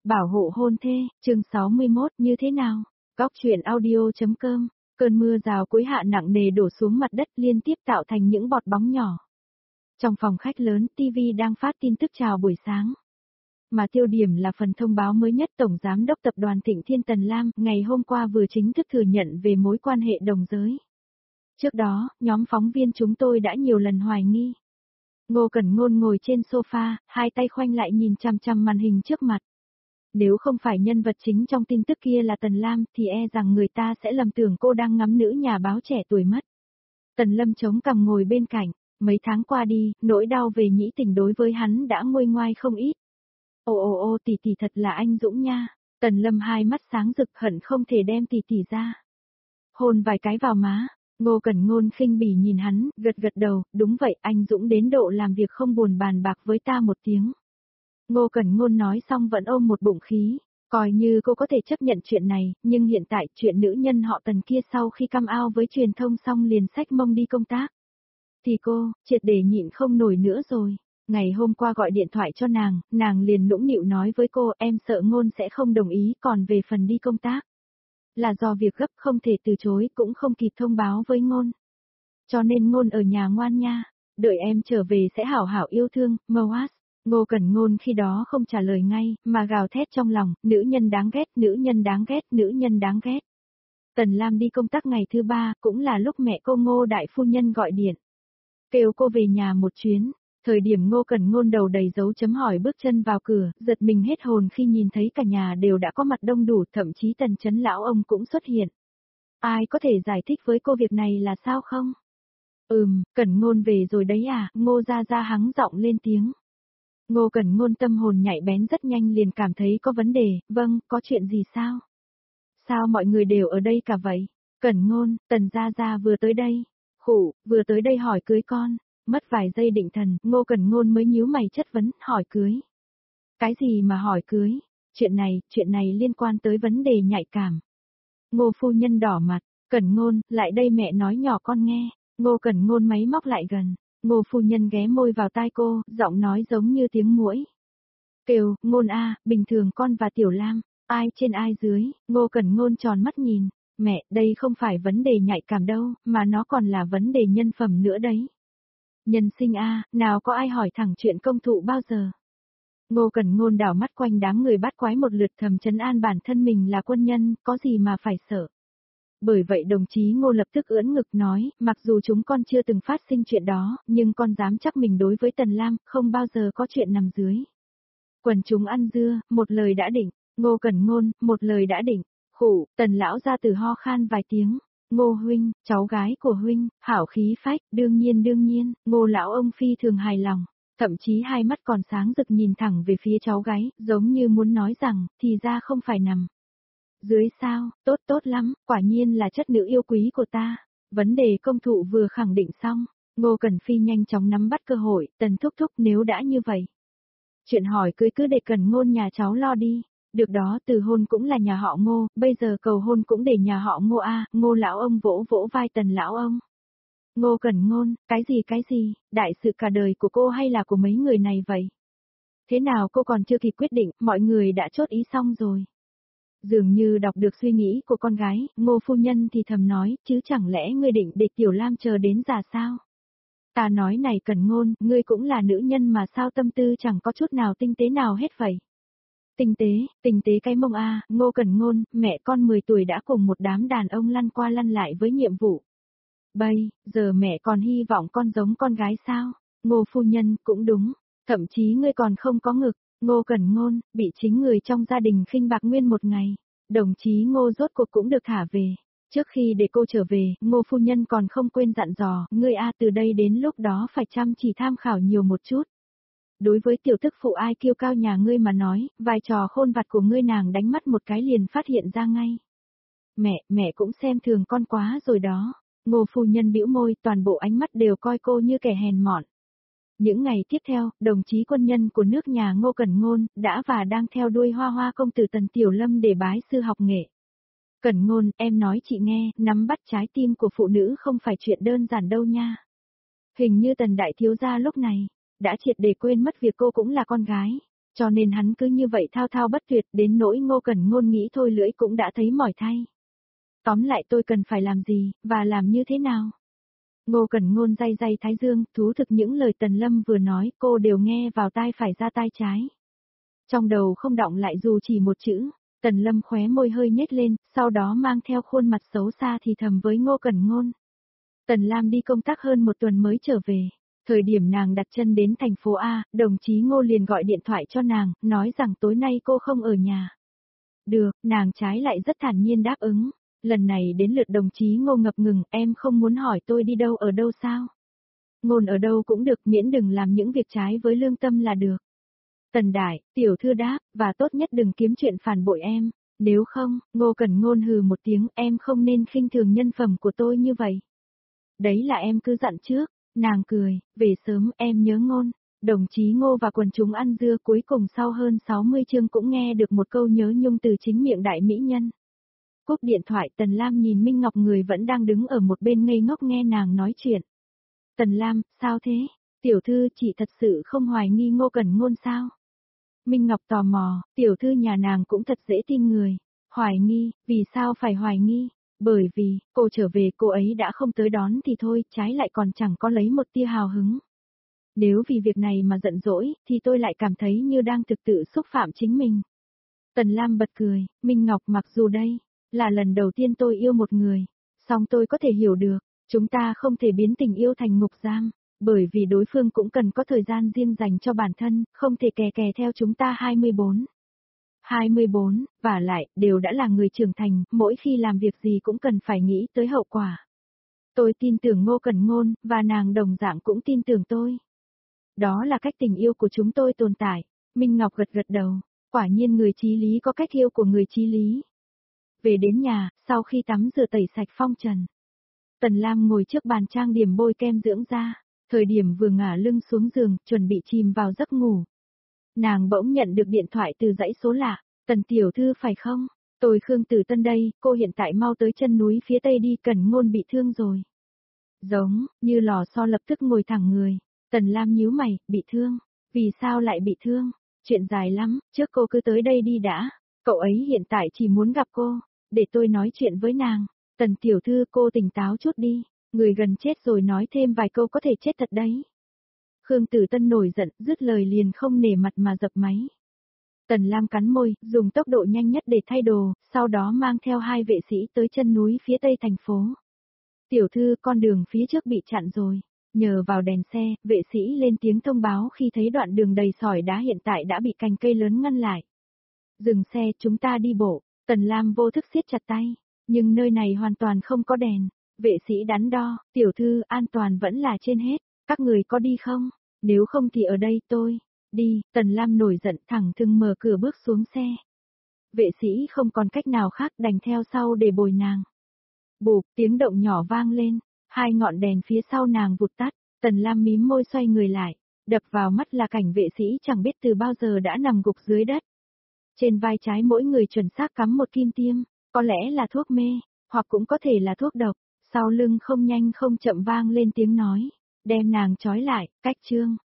Bảo hộ hôn thê, chương 61 như thế nào? Góc truyện audio.com. Cơn mưa rào cuối hạ nặng nề đổ xuống mặt đất liên tiếp tạo thành những bọt bóng nhỏ. Trong phòng khách lớn, TV đang phát tin tức chào buổi sáng. Mà tiêu điểm là phần thông báo mới nhất Tổng Giám đốc Tập đoàn Thịnh Thiên Tần Lam ngày hôm qua vừa chính thức thừa nhận về mối quan hệ đồng giới. Trước đó, nhóm phóng viên chúng tôi đã nhiều lần hoài nghi. Ngô Cẩn Ngôn ngồi trên sofa, hai tay khoanh lại nhìn chằm chằm màn hình trước mặt. Nếu không phải nhân vật chính trong tin tức kia là Tần Lam thì e rằng người ta sẽ lầm tưởng cô đang ngắm nữ nhà báo trẻ tuổi mất. Tần Lâm chống cằm ngồi bên cạnh, mấy tháng qua đi, nỗi đau về nhĩ tình đối với hắn đã nguôi ngoai không ít. Ô tỷ thật là anh dũng nha. Tần Lâm hai mắt sáng rực hận không thể đem tỷ ra. Hôn vài cái vào má. Ngô Cẩn Ngôn khinh bỉ nhìn hắn, gật đầu, đúng vậy, anh dũng đến độ làm việc không buồn bàn bạc với ta một tiếng. Ngô Cẩn Ngôn nói xong vẫn ôm một bụng khí, coi như cô có thể chấp nhận chuyện này, nhưng hiện tại chuyện nữ nhân họ Tần kia sau khi come out với truyền thông xong liền xách mông đi công tác. Thì cô, triệt để nhịn không nổi nữa rồi. Ngày hôm qua gọi điện thoại cho nàng liền nũng nịu nói với cô em sợ Ngôn sẽ không đồng ý, còn về phần đi công tác. Là do việc gấp không thể từ chối cũng không kịp thông báo với Ngôn. Cho nên Ngôn ở nhà ngoan nha, đợi em trở về sẽ hảo hảo yêu thương, Moas. Ngô Cẩn Ngôn khi đó không trả lời ngay, mà gào thét trong lòng, nữ nhân đáng ghét, nữ nhân đáng ghét, nữ nhân đáng ghét. Tần Lam đi công tác ngày thứ 3, cũng là lúc mẹ cô Ngô đại phu nhân gọi điện. Kêu cô về nhà một chuyến. Thời điểm Ngô Cẩn Ngôn đầu đầy dấu chấm hỏi bước chân vào cửa, giật mình hết hồn khi nhìn thấy cả nhà đều đã có mặt đông đủ, thậm chí Tần Chấn lão ông cũng xuất hiện. Ai có thể giải thích với cô việc này là sao không? Cẩn Ngôn về rồi đấy à, Ngô gia hắng giọng lên tiếng. Ngô Cẩn Ngôn tâm hồn nhạy bén rất nhanh liền cảm thấy có vấn đề, vâng, có chuyện gì sao? Sao mọi người đều ở đây cả vậy? Cẩn Ngôn, Tần gia vừa tới đây. Vừa tới đây hỏi cưới con. Mất vài giây định thần, Ngô Cẩn Ngôn mới nhíu mày chất vấn, hỏi cưới. Cái gì mà hỏi cưới? Chuyện này liên quan tới vấn đề nhạy cảm. Ngô phu nhân đỏ mặt, Cẩn Ngôn, lại đây mẹ nói nhỏ con nghe. Ngô Cẩn Ngôn máy móc lại gần, Ngô phu nhân ghé môi vào tai cô, giọng nói giống như tiếng muỗi. Kêu, Ngôn a, bình thường con và Tiểu Lam, ai trên ai dưới, Ngô Cẩn Ngôn tròn mắt nhìn. Mẹ, đây không phải vấn đề nhạy cảm đâu, mà nó còn là vấn đề nhân phẩm nữa đấy. Nhân sinh a, nào có ai hỏi thẳng chuyện công thụ bao giờ. Ngô Cẩn Ngôn đảo mắt quanh đám người bắt quái một lượt thầm trấn an bản thân mình là quân nhân, có gì mà phải sợ. Bởi vậy đồng chí Ngô lập tức ưỡn ngực nói, mặc dù chúng con chưa từng phát sinh chuyện đó, nhưng con dám chắc mình đối với Tần Lam, không bao giờ có chuyện nằm dưới. Quần chúng ăn dưa, một lời đã định, Ngô Cẩn Ngôn, một lời đã định, Tần lão gia tử ho khan vài tiếng. Ngô huynh, cháu gái của huynh, hảo khí phách, đương nhiên, Ngô lão ông phi thường hài lòng, thậm chí hai mắt còn sáng rực nhìn thẳng về phía cháu gái, giống như muốn nói rằng, thì ra không phải nằm dưới sao, tốt lắm, quả nhiên là chất nữ yêu quý của ta. Vấn đề công thụ vừa khẳng định xong, Ngô Cẩn Phi nhanh chóng nắm bắt cơ hội, Tần thúc nếu đã như vậy. Chuyện hỏi cưới cứ để Cẩn Ngôn nhà cháu lo đi. Được đó, từ hôn cũng là nhà họ Ngô, bây giờ cầu hôn cũng để nhà họ Ngô a. Ngô lão ông vỗ vỗ vai Tần lão ông. Ngô Cẩn Ngôn, cái gì, đại sự cả đời của cô hay là của mấy người này vậy? Thế nào cô còn chưa kịp quyết định, mọi người đã chốt ý xong rồi. Dường như đọc được suy nghĩ của con gái, Ngô phu nhân thì thầm nói, chứ chẳng lẽ ngươi định để Tiểu Lam chờ đến già sao? Ta nói này Cẩn Ngôn, ngươi cũng là nữ nhân mà sao tâm tư chẳng có chút nào tinh tế nào hết vậy? Tinh tế cái mông a, Ngô Cẩn Ngôn, mẹ con 10 tuổi đã cùng một đám đàn ông lăn qua lăn lại với nhiệm vụ. Bây giờ mẹ còn hy vọng con giống con gái sao? Ngô phu nhân, cũng đúng, thậm chí ngươi còn không có ngực. Ngô Cẩn Ngôn, bị chính người trong gia đình khinh bạc nguyên một ngày. Đồng chí Ngô rốt cuộc cũng được thả về. Trước khi để cô trở về, Ngô phu nhân còn không quên dặn dò, ngươi a từ đây đến lúc đó phải chăm chỉ tham khảo nhiều một chút. Đối với tiểu tức phụ ai kiêu cao nhà ngươi mà nói, vai trò khôn vặt của ngươi nàng đánh mắt một cái liền phát hiện ra ngay. Mẹ cũng xem thường con quá rồi đó. Ngô phu nhân bĩu môi, toàn bộ ánh mắt đều coi cô như kẻ hèn mọn. Những ngày tiếp theo, đồng chí quân nhân của nước nhà Ngô Cẩn Ngôn, đã và đang theo đuôi hoa công tử Tần Tiểu Lâm để bái sư học nghệ. Cẩn Ngôn, em nói chị nghe, nắm bắt trái tim của phụ nữ không phải chuyện đơn giản đâu nha. Hình như Tần đại thiếu gia lúc này đã triệt để quên mất việc cô cũng là con gái. Cho nên hắn cứ như vậy thao thao bất tuyệt đến nỗi Ngô Cẩn Ngôn nghĩ thôi lưỡi cũng đã thấy mỏi thay. Tóm lại tôi cần phải làm gì, và làm như thế nào? Ngô Cẩn Ngôn day day thái dương, thú thực những lời Tần Lâm vừa nói cô đều nghe vào tai phải ra tai trái. Trong đầu không đọng lại dù chỉ một chữ, Tần Lâm khóe môi hơi nhếch lên, sau đó mang theo khuôn mặt xấu xa thì thầm với Ngô Cẩn Ngôn. Tần Lam đi công tác hơn 1 tuần mới trở về. Thời điểm nàng đặt chân đến thành phố A, đồng chí Ngô liền gọi điện thoại cho nàng, nói rằng tối nay cô không ở nhà. Được, nàng trái lại rất thản nhiên đáp ứng. Lần này đến lượt đồng chí Ngô ngập ngừng, em không muốn hỏi tôi đi đâu ở đâu sao? Ngôn ở đâu cũng được miễn đừng làm những việc trái với lương tâm là được. Tần Đại, tiểu thư đáp, và tốt nhất đừng kiếm chuyện phản bội em. Nếu không, Ngô Cẩn Ngôn hừ một tiếng, em không nên khinh thường nhân phẩm của tôi như vậy. Đấy là em cứ dặn trước, nàng cười, về sớm em nhớ Ngôn. Đồng chí Ngô và quần chúng ăn dưa cuối cùng sau hơn 60 chương cũng nghe được một câu nhớ nhung từ chính miệng đại mỹ nhân. Cúp điện thoại Tần Lam nhìn Minh Ngọc người vẫn đang đứng ở một bên ngây ngốc nghe nàng nói chuyện. Tần Lam, sao thế? Tiểu thư chị thật sự không hoài nghi Ngô Cẩn Ngôn sao? Minh Ngọc tò mò, tiểu thư nhà nàng cũng thật dễ tin người. Hoài nghi, vì sao phải hoài nghi? Bởi vì, cô trở về cô ấy đã không tới đón thì thôi, trái lại còn chẳng có lấy một tia hào hứng. Nếu vì việc này mà giận dỗi, thì tôi lại cảm thấy như đang thực tự xúc phạm chính mình. Tần Lam bật cười, Minh Ngọc mặc dù đây là lần đầu tiên tôi yêu một người, song tôi có thể hiểu được, chúng ta không thể biến tình yêu thành ngục giam, bởi vì đối phương cũng cần có thời gian riêng dành cho bản thân, không thể kè kè theo chúng ta 24, và lại, đều đã là người trưởng thành, mỗi khi làm việc gì cũng cần phải nghĩ tới hậu quả. Tôi tin tưởng Ngô Cẩn Ngôn, và nàng đồng dạng cũng tin tưởng tôi. Đó là cách tình yêu của chúng tôi tồn tại. Minh Ngọc gật gật đầu, quả nhiên người chí lý có cách yêu của người chí lý. Về đến nhà, sau khi tắm rửa tẩy sạch phong trần, Tần Lam ngồi trước bàn trang điểm bôi kem dưỡng da, thời điểm vừa ngả lưng xuống giường, chuẩn bị chìm vào giấc ngủ. Nàng bỗng nhận được điện thoại từ dãy số lạ, Tần tiểu thư phải không? Tôi Khương Tử Tân đây, cô hiện tại mau tới chân núi phía tây đi, Cẩn Ngôn bị thương rồi. Giống, như lò xo lập tức ngồi thẳng người, Tần Lam nhíu mày, bị thương, vì sao lại bị thương? Chuyện dài lắm, trước cô cứ tới đây đi đã, cậu ấy hiện tại chỉ muốn gặp cô, để tôi nói chuyện với nàng. Tần tiểu thư cô tỉnh táo chút đi, người gần chết rồi nói thêm vài câu có thể chết thật đấy. Khương Tử Tân nổi giận, dứt lời liền không nể mặt mà dập máy. Tần Lam cắn môi, dùng tốc độ nhanh nhất để thay đồ, sau đó mang theo 2 vệ sĩ tới chân núi phía tây thành phố. Tiểu thư, con đường phía trước bị chặn rồi. Nhờ vào đèn xe, vệ sĩ lên tiếng thông báo khi thấy đoạn đường đầy sỏi đá hiện tại đã bị cành cây lớn ngăn lại. Dừng xe, chúng ta đi bộ. Tần Lam vô thức siết chặt tay. Nhưng nơi này hoàn toàn không có đèn. Vệ sĩ đắn đo, tiểu thư, an toàn vẫn là trên hết. Các người có đi không? Nếu không thì ở đây tôi. Đi, Tần Lam nổi giận thẳng thừng mở cửa bước xuống xe. Vệ sĩ không còn cách nào khác đành theo sau để bồi nàng. Bụp, tiếng động nhỏ vang lên. 2 ngọn đèn phía sau nàng vụt tắt. Tần Lam mím môi xoay người lại. Đập vào mắt là cảnh vệ sĩ chẳng biết từ bao giờ đã nằm gục dưới đất. Trên vai trái mỗi người chuẩn xác cắm một kim tiêm. Có lẽ là thuốc mê, hoặc cũng có thể là thuốc độc. Sau lưng không nhanh không chậm vang lên tiếng nói. Đem nàng trói lại, cách trương.